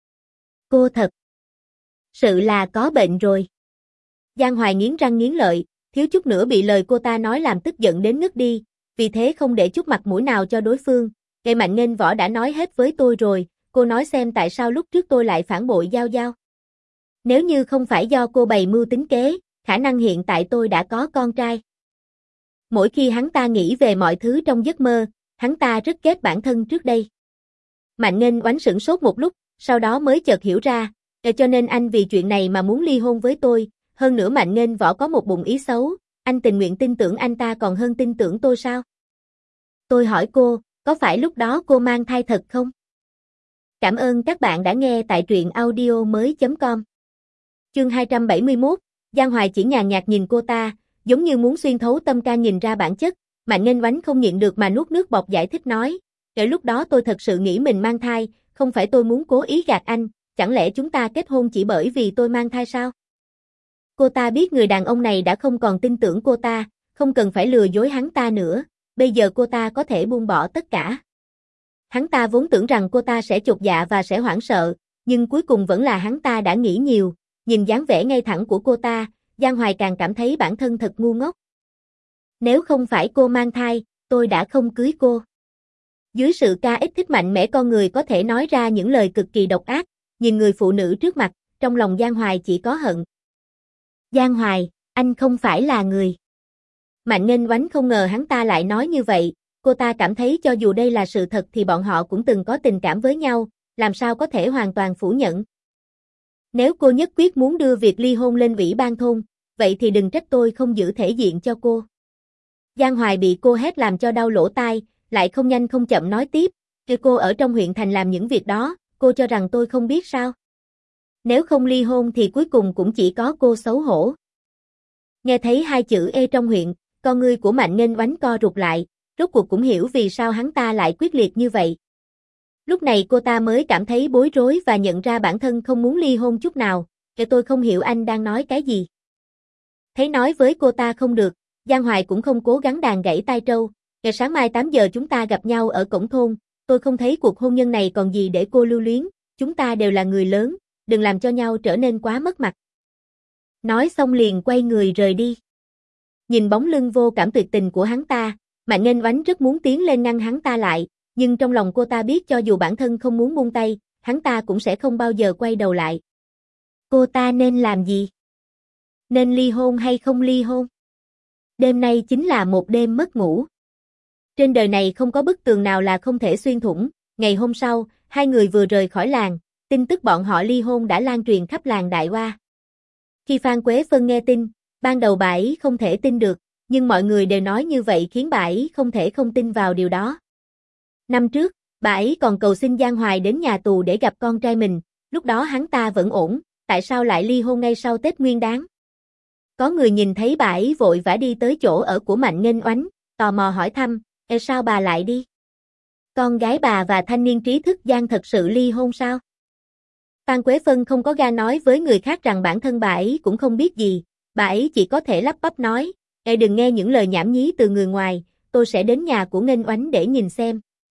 Cô thật sự là có bệnh rồi. Giang Hoài nghiến răng nghiến lợi, thiếu chút nữa bị lời cô ta nói làm tức giận đến ngất đi, vì thế không để chút mặt mũi nào cho đối phương. Cây Mạnh Nghênh Võ đã nói hết với tôi rồi, cô nói xem tại sao lúc trước tôi lại phản bội Giao Giao. Nếu như không phải do cô bày mưu tính kế, khả năng hiện tại tôi đã có con trai. Mỗi khi hắn ta nghĩ về mọi thứ trong giấc mơ, hắn ta rất ghét bản thân trước đây. Mạnh Nghênh Oánh sửng sốt một lúc, sau đó mới chợt hiểu ra, cho nên anh vì chuyện này mà muốn ly hôn với tôi, hơn nữa Mạnh Nghênh Võ có một bụng ý xấu, anh tình nguyện tin tưởng anh ta còn hơn tin tưởng tôi sao? Tôi hỏi cô, có phải lúc đó cô mang thai thật không? Cảm ơn các bạn đã nghe tại truyện audio mới.com. Chương hai trăm bảy mươi mốt, Giang Hoài chỉ nhàn nhạt nhìn cô ta, giống như muốn xuyên thấu tâm can nhìn ra bản chất. Mạnh Nghênh Oánh không nhịn được mà nuốt nước bọt giải thích nói, "Kể lúc đó tôi thật sự nghĩ mình mang thai, không phải tôi muốn cố ý gạt anh, chẳng lẽ chúng ta kết hôn chỉ bởi vì tôi mang thai sao?" Cô ta biết người đàn ông này đã không còn tin tưởng cô ta, không cần phải lừa dối hắn ta nữa, bây giờ cô ta có thể buông bỏ tất cả. Hắn ta vốn tưởng rằng cô ta sẽ chột dạ và sẽ hoảng sợ, nhưng cuối cùng vẫn là hắn ta đã nghĩ nhiều, nhìn dáng vẻ ngay thẳng của cô ta, Giang Hoài càng cảm thấy bản thân thật ngu ngốc. Nếu không phải cô mang thai, tôi đã không cưới cô. Dưới sự ca kích thích mạnh mẽ con người có thể nói ra những lời cực kỳ độc ác, nhìn người phụ nữ trước mặt, trong lòng Giang Hoài chỉ có hận. Giang Hoài, anh không phải là người. Mạnh Nghênh Oánh không ngờ hắn ta lại nói như vậy, cô ta cảm thấy cho dù đây là sự thật thì bọn họ cũng từng có tình cảm với nhau, làm sao có thể hoàn toàn phủ nhận. Nếu cô nhất quyết muốn đưa việc ly hôn lên ủy ban thôn, vậy thì đừng trách tôi không giữ thể diện cho cô. Giang Hoài bị cô hét làm cho đau lỗ tai, lại không nhanh không chậm nói tiếp, "Khi cô ở trong huyện thành làm những việc đó, cô cho rằng tôi không biết sao? Nếu không ly hôn thì cuối cùng cũng chỉ có cô xấu hổ." Nghe thấy hai chữ "ê" trong huyện, con ngươi của Mạnh Nghênh Oánh co rụt lại, rốt cuộc cũng hiểu vì sao hắn ta lại quyết liệt như vậy. Lúc này cô ta mới cảm thấy bối rối và nhận ra bản thân không muốn ly hôn chút nào, "Kể tôi không hiểu anh đang nói cái gì." Thấy nói với cô ta không được, Giang Hoài cũng không cố gắng đàn gãy tai trâu, "Kể sáng mai tám giờ chúng ta gặp nhau ở cổng thôn, tôi không thấy cuộc hôn nhân này còn gì để cô lưu luyến, chúng ta đều là người lớn, đừng làm cho nhau trở nên quá mất mặt." Nói xong liền quay người rời đi. Nhìn bóng lưng vô cảm tuyệt tình của hắn ta, Mạnh Nghênh Oánh rất muốn tiến lên ngăn hắn ta lại, nhưng trong lòng cô ta biết cho dù bản thân không muốn buông tay, hắn ta cũng sẽ không bao giờ quay đầu lại. Cô ta nên làm gì? Nên ly hôn hay không ly hôn? Đêm nay chính là một đêm mất ngủ. Trên đời này không có bức tường nào là không thể xuyên thủng. Ngày hôm sau, hai người vừa rời khỏi làng, tin tức bọn họ ly hôn đã lan truyền khắp làng Đại Hoa. Khi Phan Quế Phân nghe tin, ban đầu bà ấy không thể tin được, nhưng mọi người đều nói như vậy khiến bà ấy không thể không tin vào điều đó. Năm trước, bà ấy còn cầu xin Giang Hoài đến nhà tù để gặp con trai mình, lúc đó hắn ta vẫn ổn, tại sao lại ly hôn ngay sau Tết Nguyên Đán? Có người nhìn thấy bà ấy vội vã đi tới chỗ ở của Mạnh Nghênh Oánh, tò mò hỏi thăm, "Ê sao bà lại đi? Con gái bà và thanh niên trí thức Giang thật sự ly hôn sao?" Phan Quế Phân không có gan nói với người khác rằng bản thân bà ấy cũng không biết gì, bà ấy chỉ có thể lắp bắp nói, "Ê đừng nghe những lời nhảm nhí từ người ngoài, tôi sẽ đến nhà của Nghênh Oánh để nhìn xem."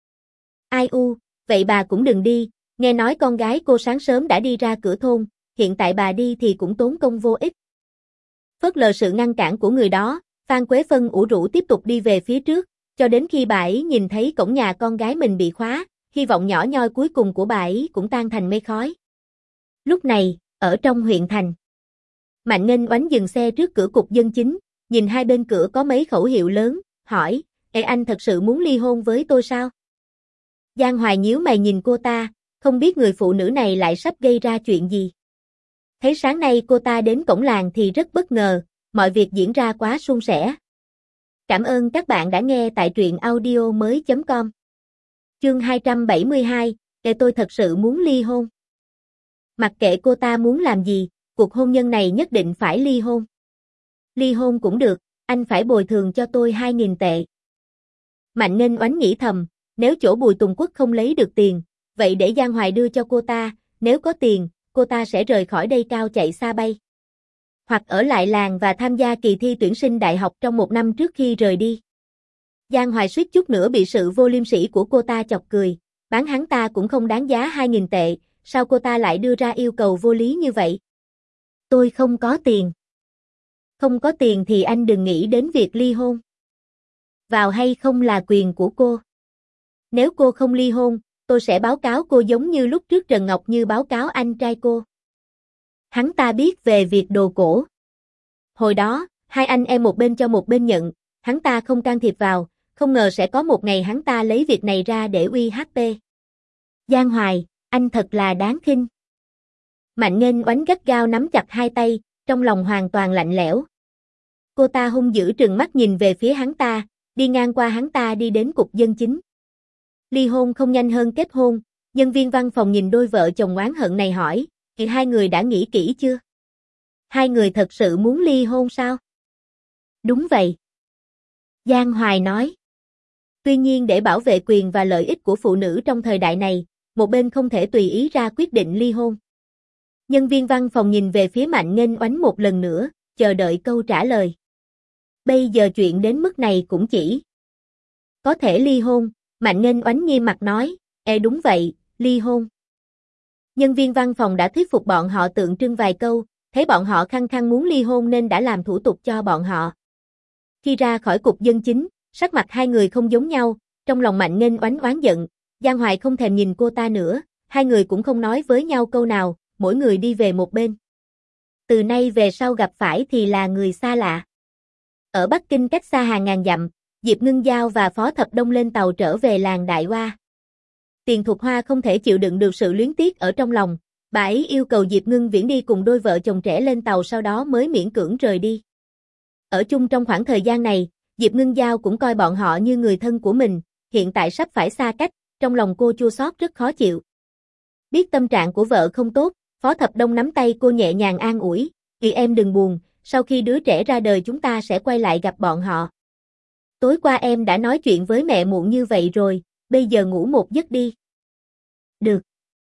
Ai u, vậy bà cũng đừng đi, nghe nói con gái cô sáng sớm đã đi ra cửa thôn, hiện tại bà đi thì cũng tốn công vô ích. Phớt lờ sự ngăn cản của người đó, Phan Quế Phân ủ rũ tiếp tục đi về phía trước, cho đến khi bà ấy nhìn thấy cổng nhà con gái mình bị khóa, hy vọng nhỏ nhoi cuối cùng của bà ấy cũng tan thành mây khói. Lúc này, ở trong huyện thành, Mạnh Nghênh Oánh dừng xe trước cửa cục dân chính, nhìn hai bên cửa có mấy khẩu hiệu lớn, hỏi, "Ê anh thật sự muốn ly hôn với tôi sao?" Giang Hoài nhíu mày nhìn cô ta, không biết người phụ nữ này lại sắp gây ra chuyện gì. Thấy sáng nay cô ta đến cổng làng thì rất bất ngờ, mọi việc diễn ra quá suôn sẻ. Cảm ơn các bạn đã nghe tại truyện audio mới.com. Chương hai trăm bảy mươi hai, "Để tôi thật sự muốn ly hôn." Mặc kệ cô ta muốn làm gì, cuộc hôn nhân này nhất định phải ly hôn. Ly hôn cũng được, anh phải bồi thường cho tôi hai nghìn tệ. Mạnh Nghênh Oánh nghĩ thầm, nếu chỗ Bùi Tùng Quốc không lấy được tiền, vậy để Giang Hoài đưa cho cô ta, nếu có tiền, cô ta sẽ rời khỏi đây cao chạy xa bay. Hoặc ở lại làng và tham gia kỳ thi tuyển sinh đại học trong một năm trước khi rời đi. Giang Hoài suýt chút nữa bị sự vô liêm sỉ của cô ta chọc cười, bán hắn ta cũng không đáng giá hai nghìn tệ, sao cô ta lại đưa ra yêu cầu vô lý như vậy? Tôi không có tiền. Không có tiền thì anh đừng nghĩ đến việc ly hôn. Vào hay không là quyền của cô. Nếu cô không ly hôn, tôi sẽ báo cáo cô giống như lúc trước Trần Ngọc Như báo cáo anh trai cô. Hắn ta biết về việc đồ cổ. Hồi đó, hai anh em một bên cho một bên nhận, hắn ta không can thiệp vào, không ngờ sẽ có một ngày hắn ta lấy việc này ra để uy hát pê. Giang Hoài, anh thật là đáng khinh. Mạnh Nghênh Oánh gắt gao nắm chặt hai tay, trong lòng hoàn toàn lạnh lẽo. Cô ta hung dữ trừng mắt nhìn về phía hắn ta, đi ngang qua hắn ta đi đến cục dân chính. Ly hôn không nhanh hơn kết hôn, nhân viên văn phòng nhìn đôi vợ chồng oán hận này hỏi, thì hai người đã nghĩ kỹ chưa? Hai người thật sự muốn ly hôn sao? Đúng vậy. Giang Hoài nói. Tuy nhiên để bảo vệ quyền và lợi ích của phụ nữ trong thời đại này, một bên không thể tùy ý ra quyết định ly hôn. Nhân viên văn phòng nhìn về phía Mạnh Nghênh Oánh một lần nữa, chờ đợi câu trả lời. Bây giờ chuyện đến mức này cũng chỉ có thể ly hôn, Mạnh Nghênh Oánh nghiêm mặt nói, Ê đúng vậy, ly hôn. Nhân viên văn phòng đã thuyết phục bọn họ tượng trưng vài câu, thấy bọn họ khăng khăng muốn ly hôn nên đã làm thủ tục cho bọn họ. Khi ra khỏi cục dân chính, sắc mặt hai người không giống nhau, trong lòng Mạnh Nghênh Oánh oán giận, Giang Hoài không thèm nhìn cô ta nữa, hai người cũng không nói với nhau câu nào, mỗi người đi về một bên. Từ nay về sau gặp phải thì là người xa lạ. Ở Bắc Kinh cách xa hàng ngàn dặm, Diệp Ngưng Giao và Phó Thập Đông lên tàu trở về làng Đại Hoa. Tiền Thục Hoa không thể chịu đựng được sự luyến tiếc ở trong lòng, bà ấy yêu cầu Diệp Ngưng Viễn đi cùng đôi vợ chồng trẻ lên tàu sau đó mới miễn cưỡng rời đi. Ở chung trong khoảng thời gian này, Diệp Ngưng Giao cũng coi bọn họ như người thân của mình, hiện tại sắp phải xa cách, trong lòng cô chua xót rất khó chịu. Biết tâm trạng của vợ không tốt, Phó Thập Đông nắm tay cô nhẹ nhàng an ủi, "Chị em đừng buồn, sau khi đứa trẻ ra đời chúng ta sẽ quay lại gặp bọn họ. Tối qua em đã nói chuyện với mẹ muộn như vậy rồi, bây giờ ngủ một giấc đi." Được.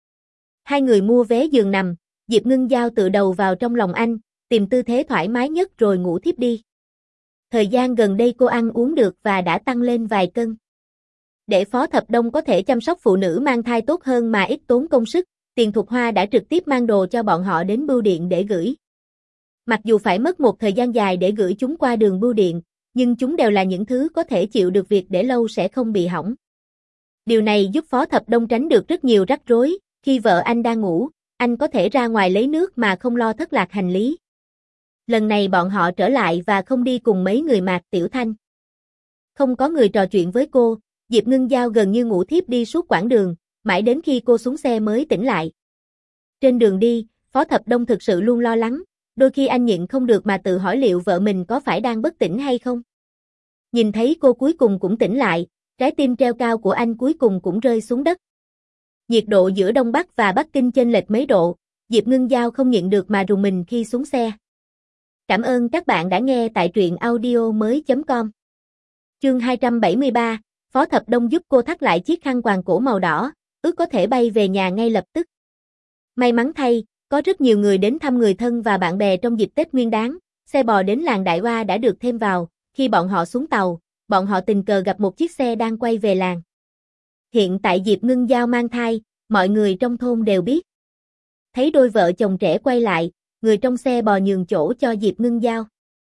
Hai người mua vé giường nằm, Diệp Ngưng Giao tựa đầu vào trong lòng anh, tìm tư thế thoải mái nhất rồi ngủ thiếp đi. Thời gian gần đây cô ăn uống được và đã tăng lên vài cân. Để Phó Thập Đông có thể chăm sóc phụ nữ mang thai tốt hơn mà ít tốn công sức, Tiền Thục Hoa đã trực tiếp mang đồ cho bọn họ đến bưu điện để gửi. Mặc dù phải mất một thời gian dài để gửi chúng qua đường bưu điện, nhưng chúng đều là những thứ có thể chịu được việc để lâu sẽ không bị hỏng. Điều này giúp Phó Thập Đông tránh được rất nhiều rắc rối, khi vợ anh đang ngủ, anh có thể ra ngoài lấy nước mà không lo thất lạc hành lý. Lần này bọn họ trở lại và không đi cùng mấy người Mạc Tiểu Thanh. Không có người trò chuyện với cô, Diệp Ngưng Giao gần như ngủ thiếp đi suốt quãng đường, mãi đến khi cô xuống xe mới tỉnh lại. Trên đường đi, Phó Thập Đông thực sự luôn lo lắng, đôi khi anh nhịn không được mà tự hỏi liệu vợ mình có phải đang bất tỉnh hay không. Nhìn thấy cô cuối cùng cũng tỉnh lại, trái tim treo cao của anh cuối cùng cũng rơi xuống đất. Nhiệt độ giữa Đông Bắc và Bắc Kinh chênh lệch mấy độ, Diệp Ngưng Giao không nhịn được mà rùng mình khi xuống xe. Cảm ơn các bạn đã nghe tại truyện audio mới chấm com. Chương hai trăm bảy mươi ba, Phó Thập Đông giúp cô thắt lại chiếc khăn quàng cổ màu đỏ, ước có thể bay về nhà ngay lập tức. May mắn thay, có rất nhiều người đến thăm người thân và bạn bè trong dịp Tết Nguyên Đán, xe bò đến làng Đại Hoa đã được thêm vào, khi bọn họ xuống tàu, bọn họ tình cờ gặp một chiếc xe đang quay về làng. Hiện tại Diệp Ngưng Giao mang thai, mọi người trong thôn đều biết. Thấy đôi vợ chồng trẻ quay lại, người trong xe bò nhường chỗ cho Diệp Ngưng Giao.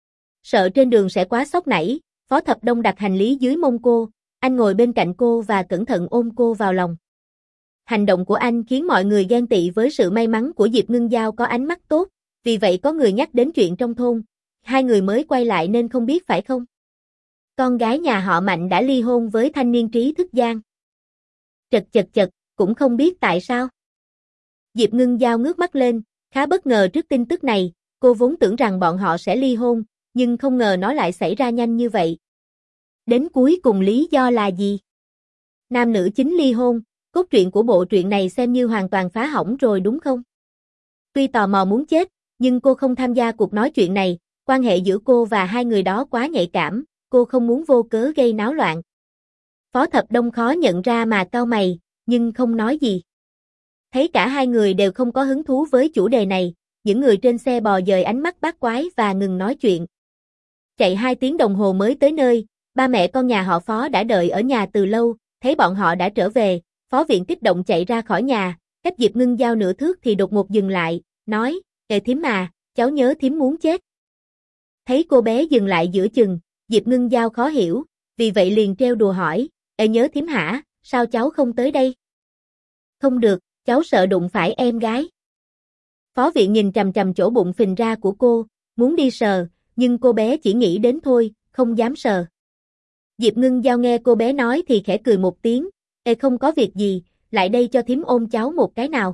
Sợ trên đường sẽ quá sốc nảy, Phó Thập Đông đặt hành lý dưới mông cô, anh ngồi bên cạnh cô và cẩn thận ôm cô vào lòng. Hành động của anh khiến mọi người ghen tị với sự may mắn của Diệp Ngưng Giao có ánh mắt tốt, vì vậy có người nhắc đến chuyện trong thôn, hai người mới quay lại nên không biết phải không? Con gái nhà họ Mạnh đã ly hôn với thanh niên trí thức Giang. Chật chật chật, cũng không biết tại sao. Diệp Ngưng Giao ngước mắt lên, khá bất ngờ trước tin tức này, cô vốn tưởng rằng bọn họ sẽ ly hôn, nhưng không ngờ nó lại xảy ra nhanh như vậy. Đến cuối cùng lý do là gì? Nam nữ chính ly hôn, cốt truyện của bộ truyện này xem như hoàn toàn phá hỏng rồi đúng không? Tuy tò mò muốn chết, nhưng cô không tham gia cuộc nói chuyện này, quan hệ giữa cô và hai người đó quá nhạy cảm, cô không muốn vô cớ gây náo loạn. Phó Thập Đông khó nhận ra mà cau mày, nhưng không nói gì. Thấy cả hai người đều không có hứng thú với chủ đề này, những người trên xe bò dời ánh mắt bát quái và ngừng nói chuyện. Chạy hai tiếng đồng hồ mới tới nơi, ba mẹ con nhà họ Phó đã đợi ở nhà từ lâu, thấy bọn họ đã trở về, Phó Viện kích động chạy ra khỏi nhà, cách Diệp Ngưng Giao nửa thước thì đột ngột dừng lại, nói, "Ê thím à, cháu nhớ thím muốn chết." Thấy cô bé dừng lại giữa chừng, Diệp Ngưng Giao khó hiểu, vì vậy liền trêu đùa hỏi, "Ê nhớ thím hả, sao cháu không tới đây?" "Không được, cháu sợ đụng phải em gái." Phó Viện nhìn trầm trầm chỗ bụng phình ra của cô, muốn đi sờ, nhưng cô bé chỉ nghĩ đến thôi, không dám sờ. Diệp Ngưng Giao nghe cô bé nói thì khẽ cười một tiếng, "Ê không có việc gì, lại đây cho thím ôm cháu một cái nào."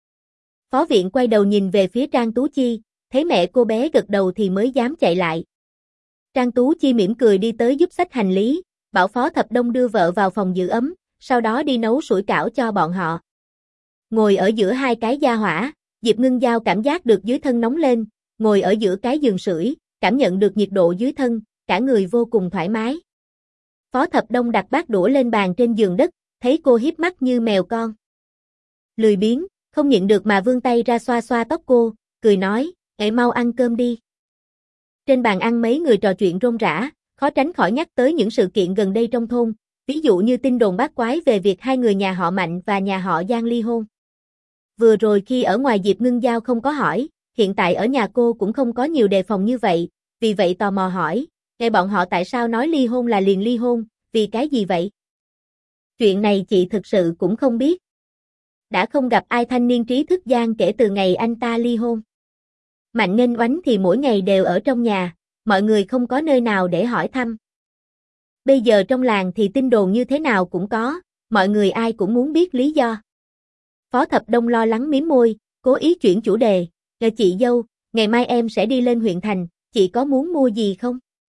Phó Viện quay đầu nhìn về phía Trang Tú Chi, thấy mẹ cô bé gật đầu thì mới dám chạy lại. Trang Tú Chi mỉm cười đi tới giúp xách hành lý, bảo Phó Thập Đông đưa vợ vào phòng giữ ấm, sau đó đi nấu sủi cảo cho bọn họ. Ngồi ở giữa hai cái gia hỏa, Diệp Ngưng Giao cảm giác được dưới thân nóng lên, ngồi ở giữa cái giường sưởi, cảm nhận được nhiệt độ dưới thân, cả người vô cùng thoải mái. Phó Thập Đông đặt bát đũa lên bàn trên giường đất, thấy cô hiếp mắt như mèo con. Lười biếng, không nhịn được mà vươn tay ra xoa xoa tóc cô, cười nói, "Ê mau ăn cơm đi." Trên bàn ăn mấy người trò chuyện rôm rả, khó tránh khỏi nhắc tới những sự kiện gần đây trong thôn, ví dụ như tin đồn bát quái về việc hai người nhà họ Mạnh và nhà họ Giang ly hôn. Vừa rồi khi ở ngoài Diệp Ngưng Giao không có hỏi, hiện tại ở nhà cô cũng không có nhiều đề phòng như vậy, vì vậy tò mò hỏi, "Nghe bọn họ tại sao nói ly hôn là liền ly hôn, vì cái gì vậy?" Chuyện này chị thực sự cũng không biết. Đã không gặp ai thanh niên trí thức Giang kể từ ngày anh ta ly hôn. Mạnh Nghênh Oánh thì mỗi ngày đều ở trong nhà, mọi người không có nơi nào để hỏi thăm. Bây giờ trong làng thì tin đồn như thế nào cũng có, mọi người ai cũng muốn biết lý do. Phó Thập Đông lo lắng mím môi, cố ý chuyển chủ đề, "Nè chị dâu, ngày mai em sẽ đi lên huyện thành, chị có muốn mua gì không?"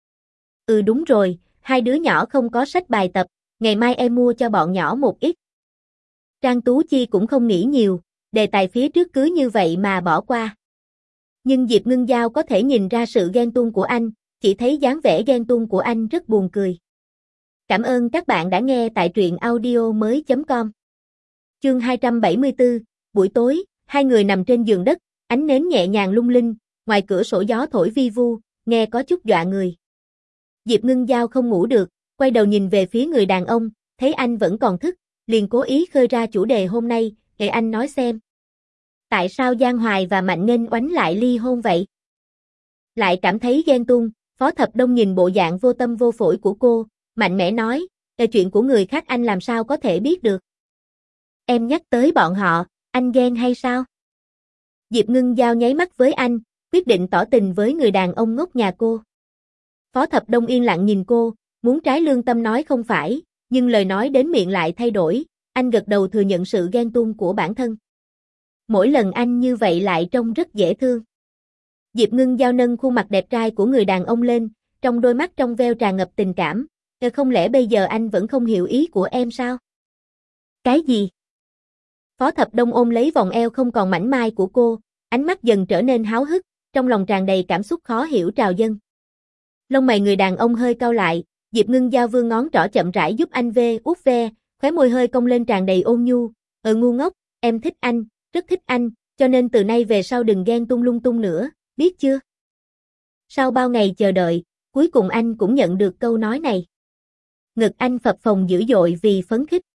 "Ừ đúng rồi, hai đứa nhỏ không có sách bài tập, ngày mai em mua cho bọn nhỏ một ít." Trang Tú Chi cũng không nghĩ nhiều, đề tài phía trước cứ như vậy mà bỏ qua. Nhưng Diệp Ngưng Giao có thể nhìn ra sự ghen tuông của anh, chỉ thấy dáng vẻ ghen tuông của anh rất buồn cười. Cảm ơn các bạn đã nghe tại truyện audio mới chấm com. Chương hai trăm bảy mươi tư, buổi tối, hai người nằm trên giường đất, ánh nến nhẹ nhàng lung linh, ngoài cửa sổ gió thổi vi vu, nghe có chút dọa người. Diệp Ngưng Giao không ngủ được, quay đầu nhìn về phía người đàn ông, thấy anh vẫn còn thức, liền cố ý khơi ra chủ đề hôm nay, để anh nói xem. Tại sao Giang Hoài và Mạnh Nghênh Oánh lại ly hôn vậy? Lại cảm thấy ghen tuông, Phó Thập Đông nhìn bộ dạng vô tâm vô phổi của cô, mạnh mẽ nói, "Về chuyện của người khác anh làm sao có thể biết được? Em nhắc tới bọn họ, anh ghen hay sao?" Diệp Ngưng Giao nháy mắt với anh, quyết định tỏ tình với người đàn ông ngốc nhà cô. Phó Thập Đông yên lặng nhìn cô, muốn trái lương tâm nói không phải, nhưng lời nói đến miệng lại thay đổi, anh gật đầu thừa nhận sự ghen tuông của bản thân. Mỗi lần anh như vậy lại trông rất dễ thương. Diệp Ngưng Giao nâng khuôn mặt đẹp trai của người đàn ông lên, trong đôi mắt trong veo tràn ngập tình cảm. "Ờ, không lẽ bây giờ anh vẫn không hiểu ý của em sao?" "Cái gì?" Phó Thập Đông ôm lấy vòng eo không còn mảnh mai của cô, ánh mắt dần trở nên háo hức, trong lòng tràn đầy cảm xúc khó hiểu trào dâng. Lông mày người đàn ông hơi cau lại, Diệp Ngưng Giao vươn ngón trỏ chậm rãi giúp anh ve út ve, khóe môi hơi cong lên tràn đầy ôn nhu, "Ờ ngu ngốc, em thích anh, rất thích anh, cho nên từ nay về sau đừng ghen tung lung tung nữa, biết chưa?" Sau bao ngày chờ đợi, cuối cùng anh cũng nhận được câu nói này. Ngực anh phập phồng dữ dội vì phấn khích.